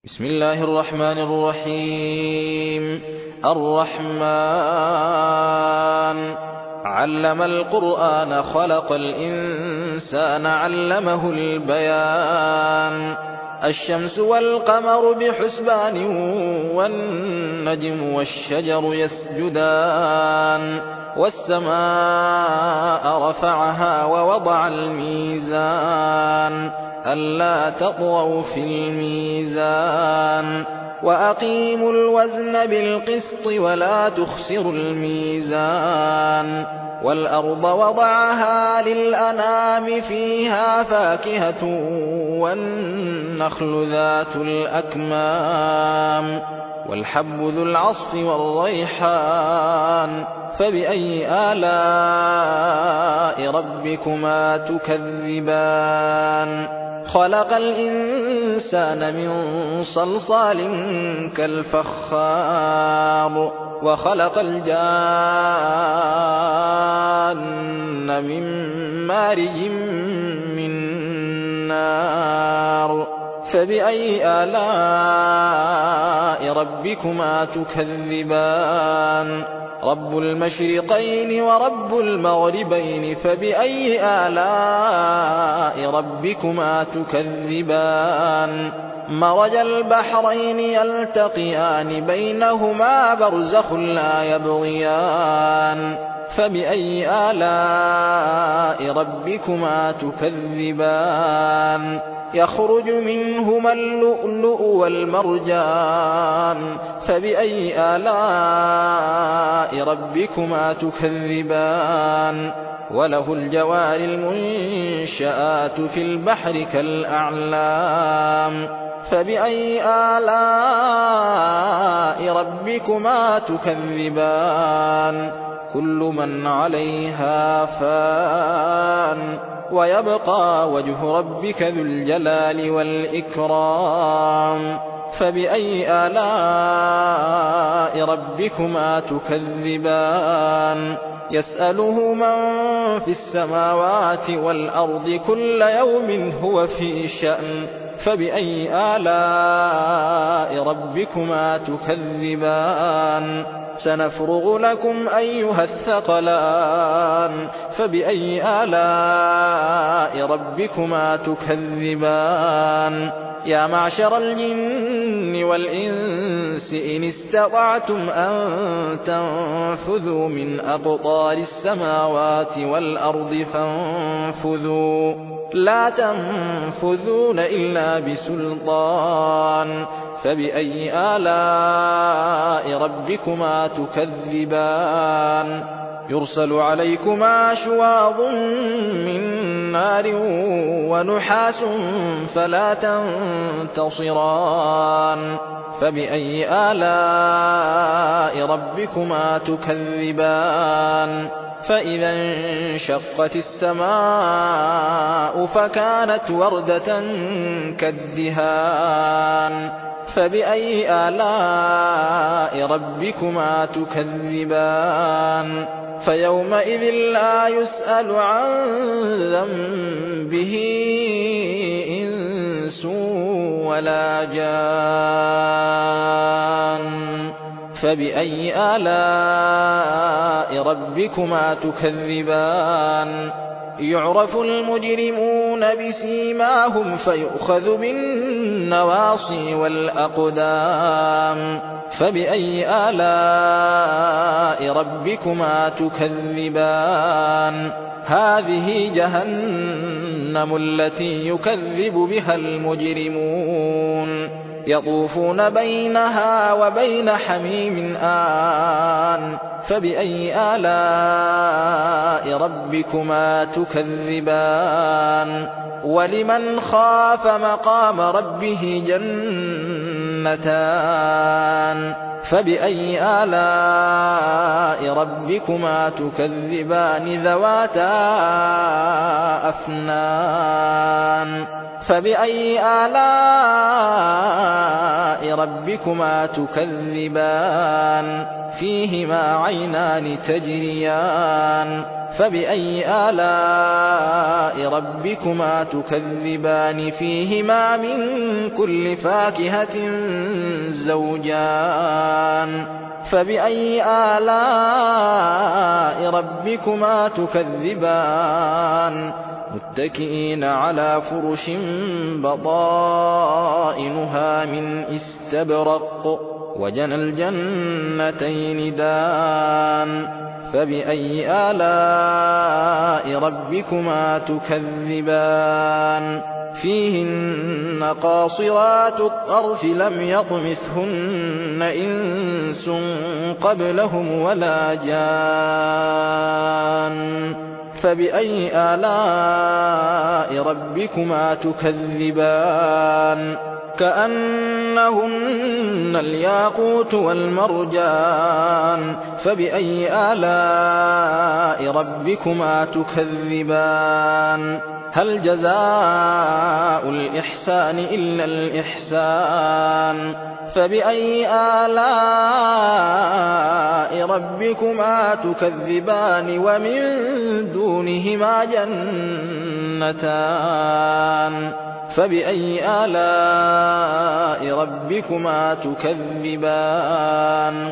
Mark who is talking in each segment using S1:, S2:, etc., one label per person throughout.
S1: بسم الله الرحمن الرحيم. الرحمن علم القرآن خلق الإنسان علمه البيان. الشمس والقمر بحسبان والنجم والشجر يسجدان. والسماء رفعها ووضع الميزان ألا تطغوا في الميزان وأقيموا الوزن بالقسط ولا تخسروا الميزان. والأرض وضعها للأنام فيها فاكهة والنخل ذات الأكمام والحب ذو العصف والريحان. فبأي آلاء ربكما تكذبان؟ خلق الإنسان من صلصال كالفخار وخلق الجان من مارج من نار. فبأي آلاء ربكما تكذبان؟ رب المشرقين ورب المغربين. فبأي آلاء ربكما تكذبان؟ مرج البحرين يلتقيان بينهما برزخ لا يبغيان. فبأي آلاء ربكما تكذبان؟ يخرج منهما اللؤلؤ والمرجان. فبأي آلاء ربكما تكذبان؟ وله الجوار المنشآت في البحر كالأعلام. فبأي آلاء ربكما تكذبان؟ كل من عليها فان ويبقى وجه ربك ذو الجلال والإكرام. فبأي آلاء ربكما تكذبان؟ يسأله من في السماوات والأرض كل يوم هو في شأن. فبأي آلاء ربكما تكذبان؟ سنفرغ لكم أيها الثقلان. فبأي آلاء ربكما تكذبان؟ يا معشر الجن والإنس إن استطعتم أن تنفذوا من أقطار السماوات والأرض فانفذوا لا تنفذون إلا بسلطان. فبأي آلاء ربكما تكذبان؟ يرسل عليكما شواظ من نار ونحاس فلا تنتصران. فبأي آلاء ربكما تكذبان؟ فإذا انشقت السماء فكانت وردة كالدهان. فبأي آلاء ربكما تكذبان؟ فيومئذ لا يسأل عن ذنبه إنس ولا جان. فبأي آلاء ربكما تكذبان؟ يعرف المجرمون بسيماهم فيؤخذ بالنواصي والأقدام. فبأي آلاء ربكما تكذبان؟ هذه جهنم التي يكذب بها المجرمون يطوفون بينها وبين حميم آن. فبأي آلاء ربكما تكذبان؟ ولمن خاف مقام ربه جنتان. فبأي آلاء ربكما تكذبان؟ ذواتا أفنان. فبأي آلاء ربكما تكذبان؟ فيهما عينان تجريان. فبأي آلاء ربكما تكذبان فيهما من كل فاكهة زوجان فبأي آلاء ربكما تكذبان متكئين على فرش بطائنها من استبرق وجنى الجنتين دان فبأي آلاء ربكما تكذبان فيهن قاصرات الطرف لم يطمثهن إنس قبلهم ولا جان فبأي آلاء ربكما تكذبان كأنهن الياقوت والمرجان فبأي آلاء ربكما تكذبان هل جزاء الإحسان إلا الإحسان فبأي آلاء ربكما تكذبان ومن دونهما جنتان فبأي آلاء ربكما تكذبان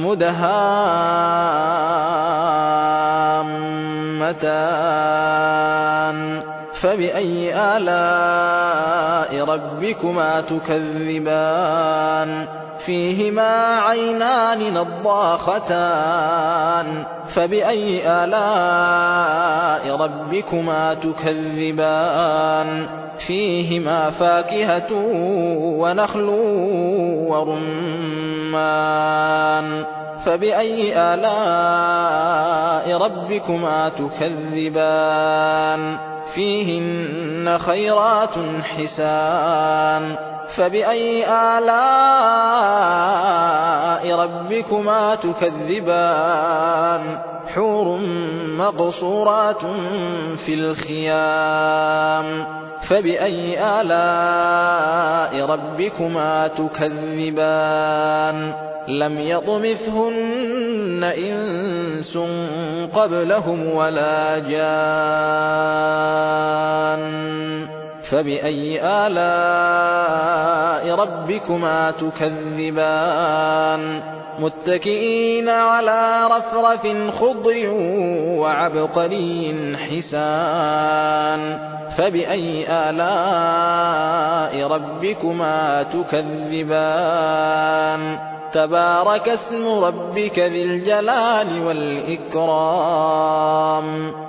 S1: مدهامتان فبأي آلاء ربكما تكذبان فيهما عينان نضاختان فبأي آلاء ربكما تكذبان فيهما فاكهة ونخل ورمان فبأي آلاء ربكما تكذبان فيهن خيرات حسان فبأي آلاء ربكما تكذبان حور مقصورات في الخيام فبأي آلاء ربكما تكذبان لم يطمثهن إنس قبلهم ولا جان فبأي آلاء ربكما تكذبان متكئين على رفرف خضر وعبقري حسان فبأي آلاء ربكما تكذبان تبارك اسم ربك ذي الجلال والإكرام